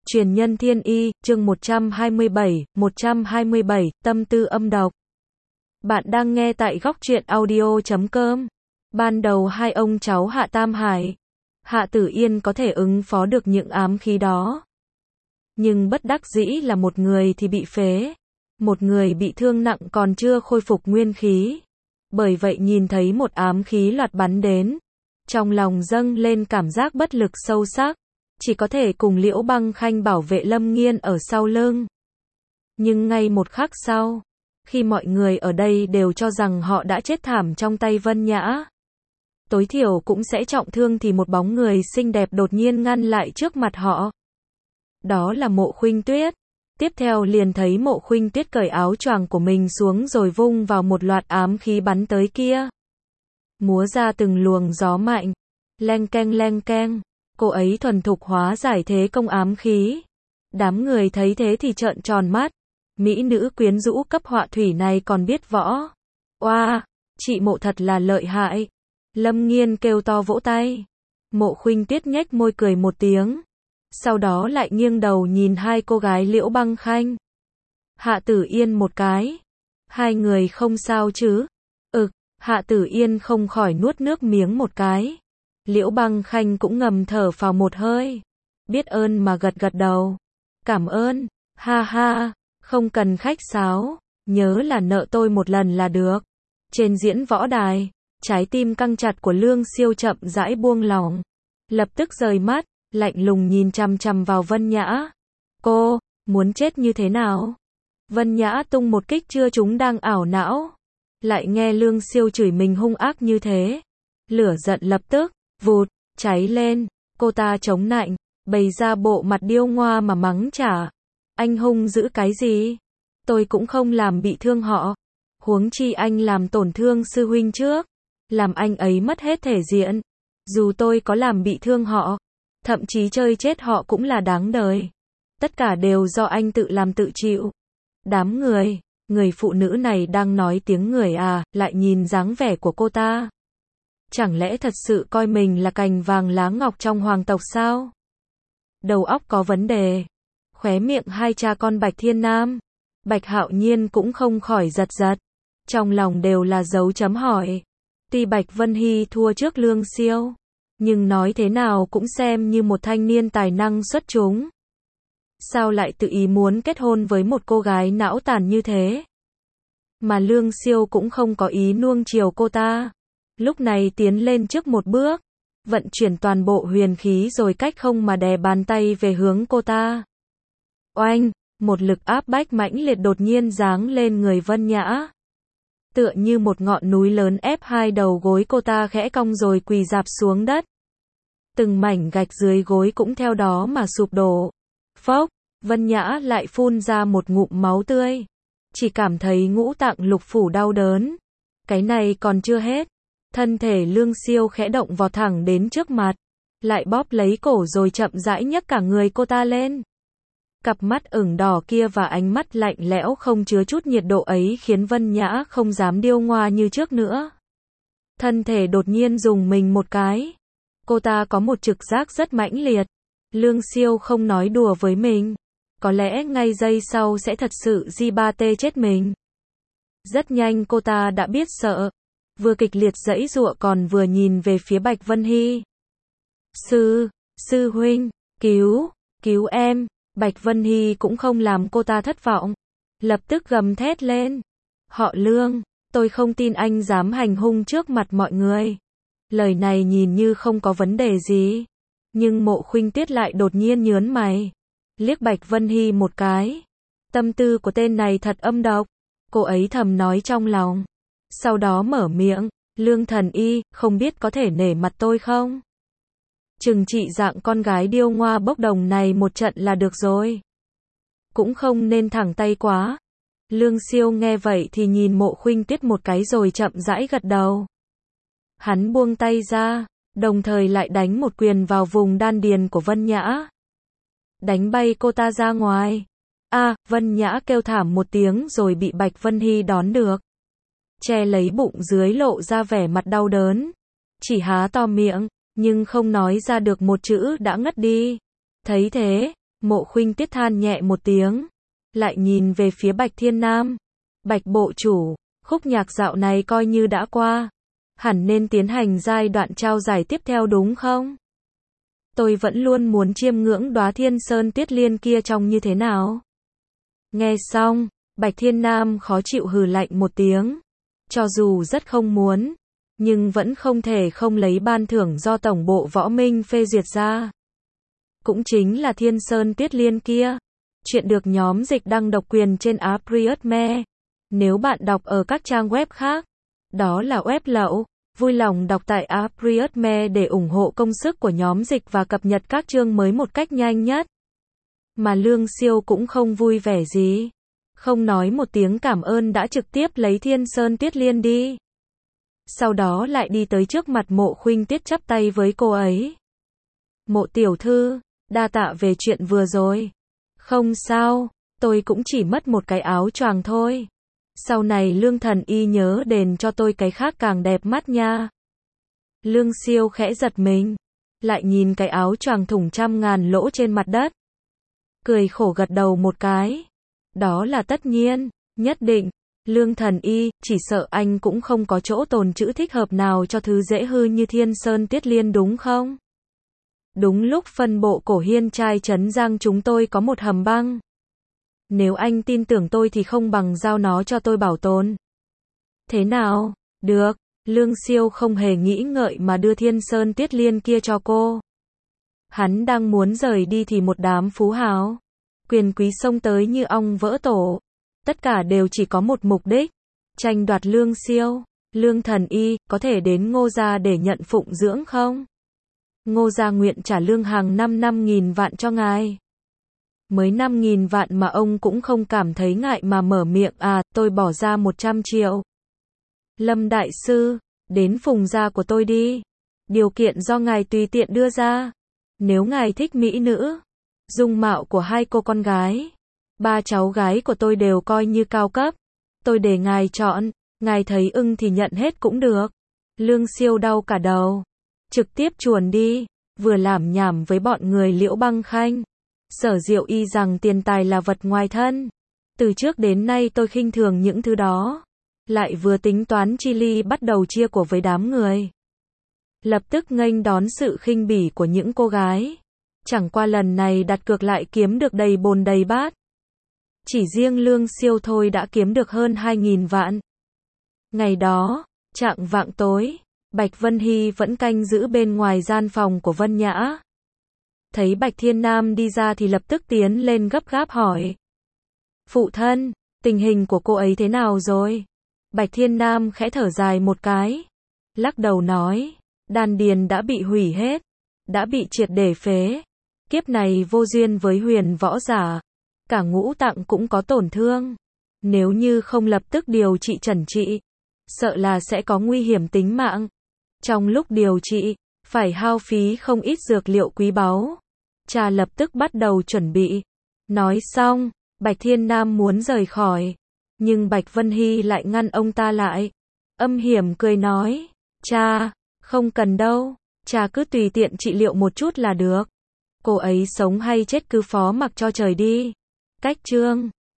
Truyền nhân thiên y, chương 127, tâm tư âm độc. Bạn đang nghe tại góc truyện audio.com. Ban đầu hai ông cháu Hạ Tam Hải, Hạ Tử Yên có thể ứng phó được những ám khí đó. Nhưng bất đắc dĩ là một người thì bị phế, một người bị thương nặng còn chưa khôi phục nguyên khí. Bởi vậy nhìn thấy một ám khí loạt bắn đến, trong lòng dâng lên cảm giác bất lực sâu sắc. Chỉ có thể cùng Liễu Băng Khanh bảo vệ Lâm Nghiên ở sau lưng. Nhưng ngay một khắc sau, khi mọi người ở đây đều cho rằng họ đã chết thảm trong tay Vân Nhã, tối thiểu cũng sẽ trọng thương, thì một bóng người xinh đẹp đột nhiên ngăn lại trước mặt họ. Đó là Mộ Khuynh Tuyết. Tiếp theo liền thấy Mộ Khuynh Tuyết cởi áo choàng của mình xuống rồi vung vào một loạt ám khí bắn tới kia. Múa ra từng luồng gió mạnh, leng keng. Cô ấy thuần thục hóa giải thế công ám khí. Đám người thấy thế thì trợn tròn mắt. Mỹ nữ quyến rũ cấp họa thủy này còn biết võ. Oa, chị Mộ thật là lợi hại. Lâm Nghiên kêu to vỗ tay. Mộ Khuynh Tuyết nhếch môi cười một tiếng. Sau đó lại nghiêng đầu nhìn hai cô gái Liễu Băng Khanh, Hạ Tử Yên một cái. Hai người không sao chứ? Hạ Tử Yên không khỏi nuốt nước miếng một cái. Liễu Băng Khanh cũng ngầm thở phào một hơi. Biết ơn mà gật gật đầu. Cảm ơn, ha ha, không cần khách sáo, nhớ là nợ tôi một lần là được. Trên diễn võ đài, trái tim căng chặt của Lương Siêu chậm rãi buông lỏng. Lập tức rời mắt, lạnh lùng nhìn chằm chằm vào Vân Nhã. Cô, muốn chết như thế nào? Vân Nhã tung một kích chưa trúng đang ảo não. Lại nghe Lương Siêu chửi mình hung ác như thế. Lửa giận lập tức vụt, cháy lên. Cô ta chống nạnh, bày ra bộ mặt điêu ngoa mà mắng trả. Anh hung dữ cái gì? Tôi cũng không làm bị thương họ. Huống chi anh làm tổn thương sư huynh trước, làm anh ấy mất hết thể diện. Dù tôi có làm bị thương họ, thậm chí chơi chết họ cũng là đáng đời. Tất cả đều do anh tự làm tự chịu. Đám người phụ nữ này đang nói tiếng người à, lại nhìn dáng vẻ của cô ta. Chẳng lẽ thật sự coi mình là cành vàng lá ngọc trong hoàng tộc sao? Đầu óc có vấn đề. Khóe miệng hai cha con Bạch Thiên Nam, Bạch Hạo Nhiên cũng không khỏi giật giật. Trong lòng đều là dấu chấm hỏi. Tuy Bạch Vân Hy thua trước Lương Siêu, nhưng nói thế nào cũng xem như một thanh niên tài năng xuất chúng. Sao lại tự ý muốn kết hôn với một cô gái não tàn như thế? Mà Lương Siêu cũng không có ý nuông chiều cô ta. Lúc này tiến lên trước một bước, vận chuyển toàn bộ huyền khí rồi cách không mà đè bàn tay về hướng cô ta. Oanh, một lực áp bách mãnh liệt đột nhiên giáng lên người Vân Nhã. Tựa như một ngọn núi lớn ép hai đầu gối cô ta khẽ cong rồi quỳ rạp xuống đất. Từng mảnh gạch dưới gối cũng theo đó mà sụp đổ. Phốc, Vân Nhã lại phun ra một ngụm máu tươi. Chỉ cảm thấy ngũ tạng lục phủ đau đớn. Cái này còn chưa hết. Thân thể Lương Siêu khẽ động vào thẳng đến trước mặt, lại bóp lấy cổ rồi chậm rãi nhấc cả người cô ta lên. Cặp mắt ửng đỏ kia và ánh mắt lạnh lẽo không chứa chút nhiệt độ ấy khiến Vân Nhã không dám điêu ngoa như trước nữa. Thân thể đột nhiên rùng mình một cái. Cô ta có một trực giác rất mãnh liệt. Lương Siêu không nói đùa với mình. Có lẽ ngay giây sau sẽ thật sự Di-ba-tê chết mình. Rất nhanh cô ta đã biết sợ. Vừa kịch liệt giãy giụa còn vừa nhìn về phía Bạch Vân Hy. Sư huynh, cứu em. Bạch Vân Hy cũng không làm cô ta thất vọng. Lập tức gầm thét lên. Họ Lương, tôi không tin anh dám hành hung trước mặt mọi người. Lời này nhìn như không có vấn đề gì. Nhưng Mộ Khuynh Tuyết lại đột nhiên nhớn mày. Liếc Bạch Vân Hy một cái. Tâm tư của tên này thật âm độc. Cô ấy thầm nói trong lòng. Sau đó mở miệng. Lương thần y, không biết có thể nể mặt tôi không? Trừng trị dạng con gái điêu ngoa bốc đồng này một trận là được rồi. Cũng không nên thẳng tay quá. Lương Siêu nghe vậy thì nhìn Mộ Khuynh Tuyết một cái rồi chậm rãi gật đầu. Hắn buông tay ra, đồng thời lại đánh một quyền vào vùng đan điền của Vân Nhã. Đánh bay cô ta ra ngoài. Vân Nhã kêu thảm một tiếng rồi bị Bạch Vân Hy đón được. Che lấy bụng dưới lộ ra vẻ mặt đau đớn. Chỉ há to miệng, nhưng không nói ra được một chữ đã ngất đi. Thấy thế, Mộ Khuynh Tiết than nhẹ một tiếng, lại nhìn về phía Bạch Thiên Nam. Bạch bộ chủ, khúc nhạc dạo này coi như đã qua, hẳn nên tiến hành giai đoạn trao giải tiếp theo đúng không? Tôi vẫn luôn muốn chiêm ngưỡng đóa Thiên Sơn Tiết Liên kia trông như thế nào. Nghe xong, Bạch Thiên Nam khó chịu hừ lạnh một tiếng. Cho dù rất không muốn, nhưng vẫn không thể không lấy ban thưởng do Tổng bộ Võ Minh phê duyệt ra. Cũng chính là Thiên Sơn Tiết Liên kia. Chuyện được nhóm dịch đăng độc quyền trên Appriotme. Nếu bạn đọc ở các trang web khác, đó là web lậu. Vui lòng đọc tại Appriotme để ủng hộ công sức của nhóm dịch và cập nhật các chương mới một cách nhanh nhất. Mà Lương Siêu cũng không vui vẻ gì. Không nói một tiếng cảm ơn đã trực tiếp lấy Thiên Sơn Tiết Liên đi. Sau đó lại đi tới trước mặt Mộ Khuynh Tiết chắp tay với cô ấy. Mộ tiểu thư, đa tạ về chuyện vừa rồi. Không sao, tôi cũng chỉ mất một cái áo choàng thôi. Sau này Lương thần y nhớ đền cho tôi cái khác càng đẹp mắt nha. Lương Siêu khẽ giật mình, lại nhìn cái áo choàng thủng trăm ngàn lỗ trên mặt đất. Cười khổ gật đầu một cái. Đó là tất nhiên, nhất định. Lương thần y, chỉ sợ anh cũng không có chỗ tồn trữ thích hợp nào cho thứ dễ hư như Thiên Sơn Tiết Liên đúng không? Đúng lúc phân bộ Cổ Hiên trai Trấn Giang chúng tôi có một hầm băng. Nếu anh tin tưởng tôi thì không bằng giao nó cho tôi bảo tồn. Thế nào? Được, Lương Siêu không hề nghĩ ngợi mà đưa Thiên Sơn Tiết Liên kia cho cô. Hắn đang muốn rời đi thì một đám phú hào, quyền quý xông tới như ong vỡ tổ. Tất cả đều chỉ có một mục đích, tranh đoạt Lương Siêu. Lương thần y, có thể đến Ngô gia để nhận phụng dưỡng không? Ngô gia nguyện trả lương hàng năm 5.000 vạn cho ngài. Mới 5.000 vạn mà ông cũng không cảm thấy ngại mà mở miệng à, tôi bỏ ra 100 triệu. Lâm đại sư, đến phùng gia của tôi đi. Điều kiện do ngài tùy tiện đưa ra. Nếu ngài thích mỹ nữ, dung mạo của hai cô con gái, ba cháu gái của tôi đều coi như cao cấp. Tôi để ngài chọn, ngài thấy ưng thì nhận hết cũng được. Lương Siêu đau cả đầu. Trực tiếp chuồn đi, vừa lảm nhảm với bọn người Liễu Băng Khanh. Sở Diệu Y rằng tiền tài là vật ngoài thân. Từ trước đến nay tôi khinh thường những thứ đó. Lại vừa tính toán chi ly bắt đầu chia của với đám người. Lập tức nghênh đón sự khinh bỉ của những cô gái. Chẳng qua lần này đặt cược lại kiếm được đầy bồn đầy bát. Chỉ riêng Lương Siêu thôi đã kiếm được hơn 2.000 vạn. Ngày đó, chạng vạng tối, Bạch Vân Hy vẫn canh giữ bên ngoài gian phòng của Vân Nhã. Thấy Bạch Thiên Nam đi ra thì lập tức tiến lên gấp gáp hỏi. Phụ thân, tình hình của cô ấy thế nào rồi? Bạch Thiên Nam khẽ thở dài một cái. Lắc đầu nói, đan điền đã bị hủy hết. Đã bị triệt để phế. Kiếp này vô duyên với huyền võ giả. Cả ngũ tạng cũng có tổn thương. Nếu như không lập tức điều trị chẩn trị, sợ là sẽ có nguy hiểm tính mạng. Trong lúc điều trị, phải hao phí không ít dược liệu quý báu. Cha lập tức bắt đầu chuẩn bị. Nói xong, Bạch Thiên Nam muốn rời khỏi. Nhưng Bạch Vân Hy lại ngăn ông ta lại. Âm hiểm cười nói, cha, không cần đâu. Cha cứ tùy tiện trị liệu một chút là được. Cô ấy sống hay chết cứ phó mặc cho trời đi. Cách chương